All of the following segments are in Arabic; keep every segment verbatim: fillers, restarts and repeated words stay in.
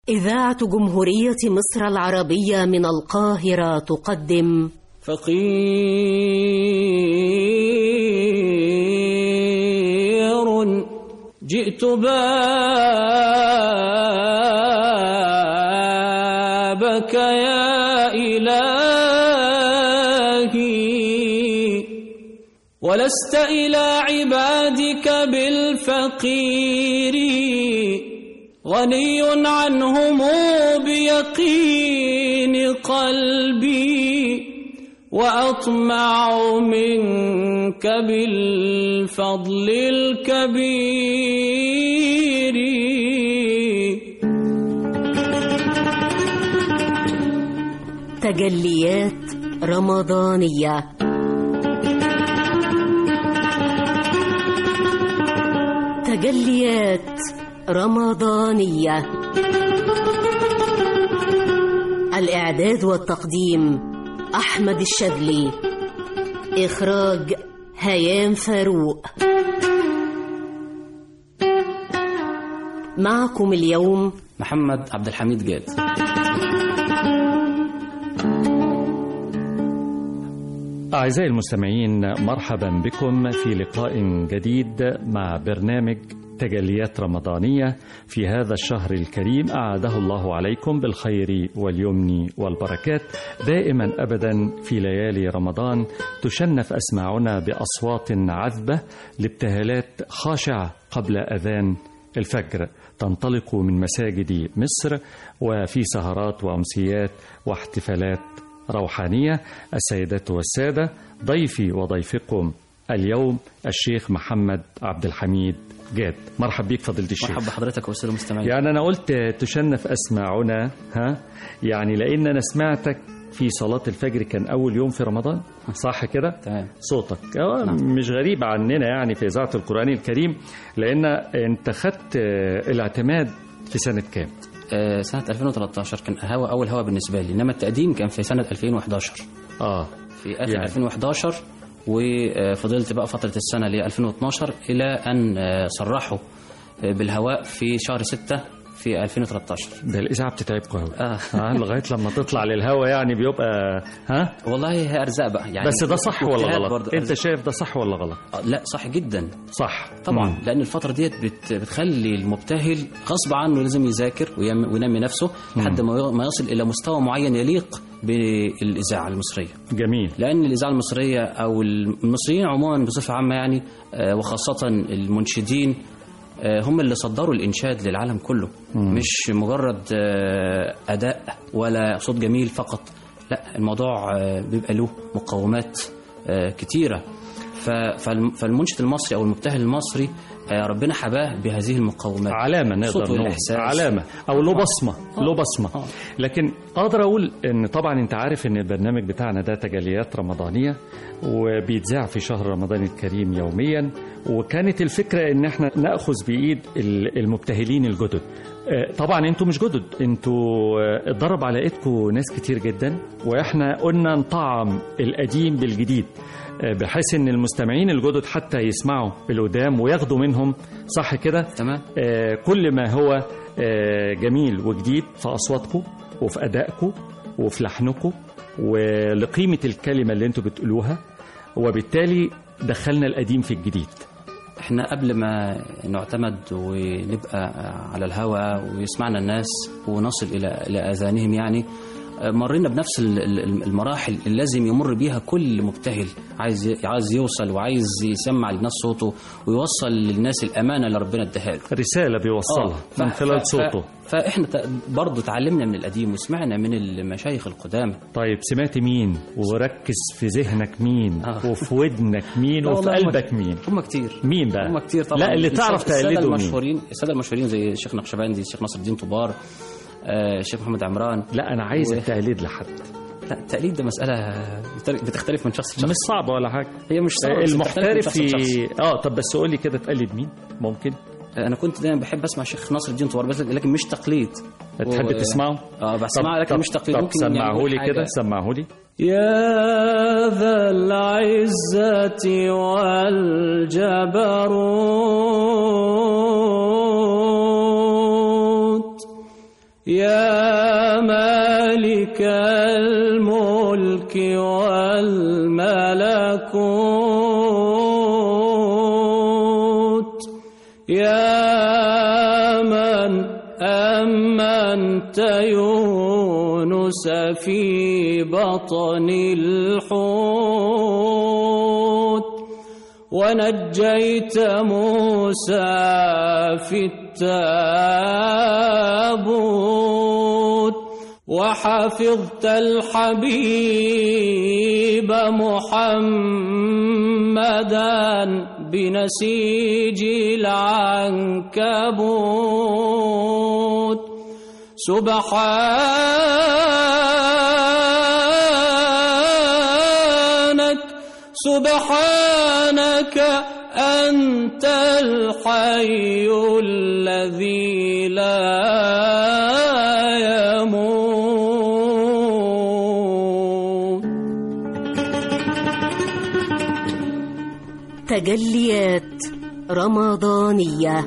إذاعة جمهورية مصر العربية من القاهرة تقدم فقير جئت بابك يا إلهي ولست إلى عبادك بالفقير غني عنهم بيقين قلبي وأطمع منك بالفضل الكبير. تجليات رمضانية. تجليات رمضانية. الإعداد والتقديم أحمد الشاذلي. إخراج هيام فاروق. معكم اليوم محمد عبد الحميد جاد. أعزائي المستمعين، مرحبا بكم في لقاء جديد مع برنامج تجليات رمضانية في هذا الشهر الكريم أعاده الله عليكم بالخير واليمن والبركات. دائما أبدا في ليالي رمضان تشنف أسماعنا بأصوات عذبة لابتهالات خاشعة قبل أذان الفجر تنطلق من مساجد مصر، وفي سهرات وأمسيات واحتفالات روحانية. السيدات والسادة، ضيفي وضيفكم اليوم الشيخ محمد عبد الحميد جاد. مرحب بيك فضيلة الشيخ. مرحب بحضرتك والسادة المستمعين. يعني أنا قلت تشنف أسماعنا، ها يعني لأن أنا سمعتك في صلاة الفجر، كان أول يوم في رمضان، صح كده؟ تمام. صوتك نعم. مش غريب عننا يعني في إذاعة القرآن الكريم، لأن أنت خدت الاعتماد في سنة كام؟ آه سنة ألفين وثلاثة عشر كان هوا أول هوا بالنسبة لي، إنما التقديم كان في سنة ألفين وإحدى عشر. آه في آخر يعني. ألفين وإحدى عشر، وفضلت بقى فترة السنة ل ألفين واثني عشر إلى أن صرحوا بالهواء في شهر ستة في ألفين وثلاثة عشر. ده الإذاعة بتتعبكم قوي. آه. آه لغاية لما تطلع للهوا يعني بيبقى ها؟ والله هي أرزاق بقى يعني. بس ده صح ولا غلط؟ أنت شايف ده صح ولا غلط؟ آه لا صح جدا. صح طبعا. مم. لأن الفترة ديت بت بتخلي المبتهل غصب عنه لازم يذاكر وينمي نفسه لحد ما يصل إلى مستوى معين يليق بالإذاعة المصرية. جميل. لأن الإذاعة المصرية أو المصريين عموما بصفة عامة يعني، وخاصة المنشدين، هم اللي صدروا الإنشاد للعالم كله. مم. مش مجرد أداء ولا صوت جميل فقط، لا، الموضوع بيبقى له مقومات كتيرة. فالمنشد المصري أو المبتهل المصري ربنا حباه بهذه المقومات. علامة نقدر نقول، علامة أو له بصمة. له بصمة. لكن أقدر أقول إن طبعا أنت عارف إن البرنامج بتاعنا ده تجليات رمضانية وبيتذاع في شهر رمضان الكريم يوميا، وكانت الفكرة إن احنا نأخذ بإيد المبتهلين الجدد. طبعا انتوا مش جدد، انتوا اتضرب على ايدكم ناس كتير جدا، واحنا قلنا نطعم القديم بالجديد بحيث ان المستمعين الجدد حتى يسمعوا القدام وياخدوا منهم، صح كده؟ تمام. آه كل ما هو آه جميل وجديد في اصواتكم وفي ادائكم وفي لحنكم ولقيمة الكلمة اللي انتوا بتقولوها، وبالتالي دخلنا القديم في الجديد. احنا قبل ما نعتمد ونبقى على الهواء ويسمعنا الناس ونصل الى الى اذانهم، يعني مرينا بنفس المراحل اللي لازم يمر بيها كل مبتهل عايز عايز يوصل وعايز يسمع للناس صوته ويوصل للناس الامانه اللي ربنا اداها له. رساله بيوصلها من خلال صوته. فاحنا برضه اتعلمنا من القديم وسمعنا من المشايخ القدامى. طيب سمعت مين؟ وركز في ذهنك مين؟ آه. وفي ودنك مين؟ وفي قلبك مين؟ هم كتير. مين بقى؟ هم كتير طبعا. لا اللي تعرف تقلده مين؟ المشهورين، الساده المشهورين زي الشيخ نقشبندي، الشيخ نصر الدين طوبار، الشيخ آه، محمد عمران. لا أنا عايز و... التقليد لحد. لا التقليد ده مسألة بتختلف من شخص لشخص. مش صعبة ولا حاجة. هي مش صعبة. المحترف في اه طب بس قول لي كده تقلد مين؟ ممكن. أنا كنت دايما بحب أسمع الشيخ نصر الدين طوبار بس لكن مش تقليد. تحب و... تسمعه؟ اه بسمعه لكن مش تقليد. طب سمعه لي كده، سمعه لي. يا ذا العزة والجبروت يا مالك الملك والملكوت يا من أمنت يونس في بطن الحوت ونجيت موسى في التابوت وحفظت الحبيب محمدا بنسيج العنكبوت سبحانك سبحانك أنت الحي الذي لا يموت. تجليات رمضانية.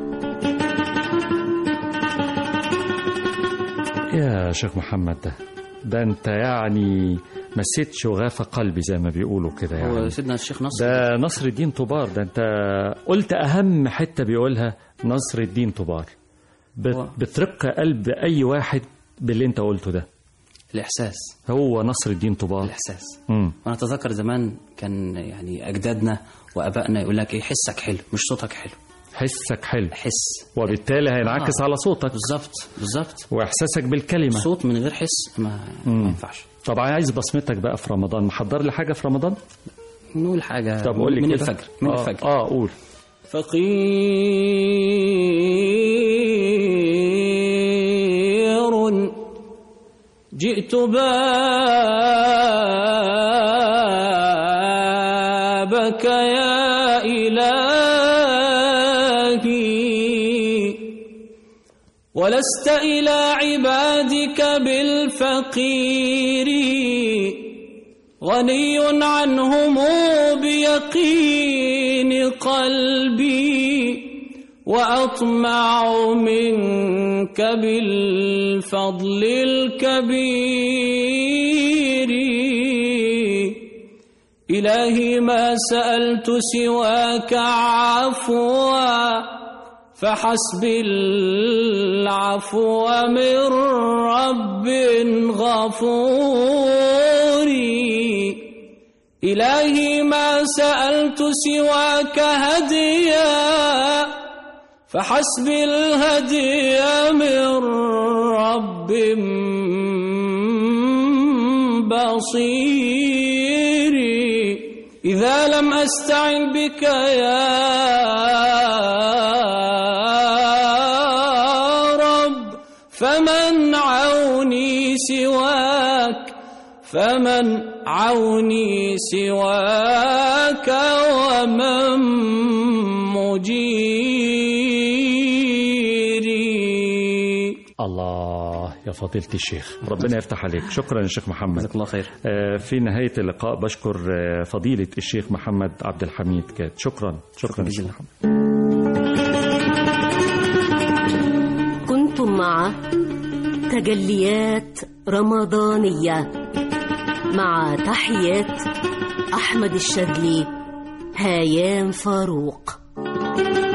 يا شيخ محمد، ده ده انت يعني مسيت شغاف قلبي زي ما بيقولوا كده. يعني هو سيدنا الشيخ نصر ده نصر الدين طوبار، ده انت قلت اهم حتة بيقولها نصر الدين طوبار. بت بترق قلب اي واحد باللي انت قلته ده. الإحساس هو نصر الدين طوبار، الإحساس. امم وانا اتذكر زمان كان يعني اجدادنا وابائنا يقول لك ايه، حسك حلو مش صوتك حلو. حسك حلو، حس، وبالتالي هينعكس آه. على صوتك. بالظبط بالظبط. واحساسك بالكلمة. صوت من غير حس ما, ما ينفعش. طبعا عايز بصمتك بقى في رمضان، محضر لي حاجة في رمضان؟ نقول حاجة. طب قول لي من كده. الفجر من آه. الفجر اه قول. فقير جئت بابك يا إلهي ولست إلى عبادك بالفقير غني عنهم بيقين قلبي وأطمع منك بالفضل الكبير. إلهي ما سألت سواك عفوا فحسبي العفو من رب غفور. إلهي ما سألت سواك هديا فحسبي الهدي من رب بصير. إذا لم أستعن بك يا رب فمن عوني سواك فمن عوني سواك ومن مجيري. الله يا فضيلة الشيخ، ربنا يفتح عليك. شكرا يا شيخ محمد، جزاك الله خير. آه في نهاية اللقاء بشكر آه فضيلة الشيخ محمد عبد الحميد كات. شكرا شكرا يا شيخ محمد. كنتم مع تجليات رمضانية مع تحيات أحمد الشاذلي، هيام فاروق.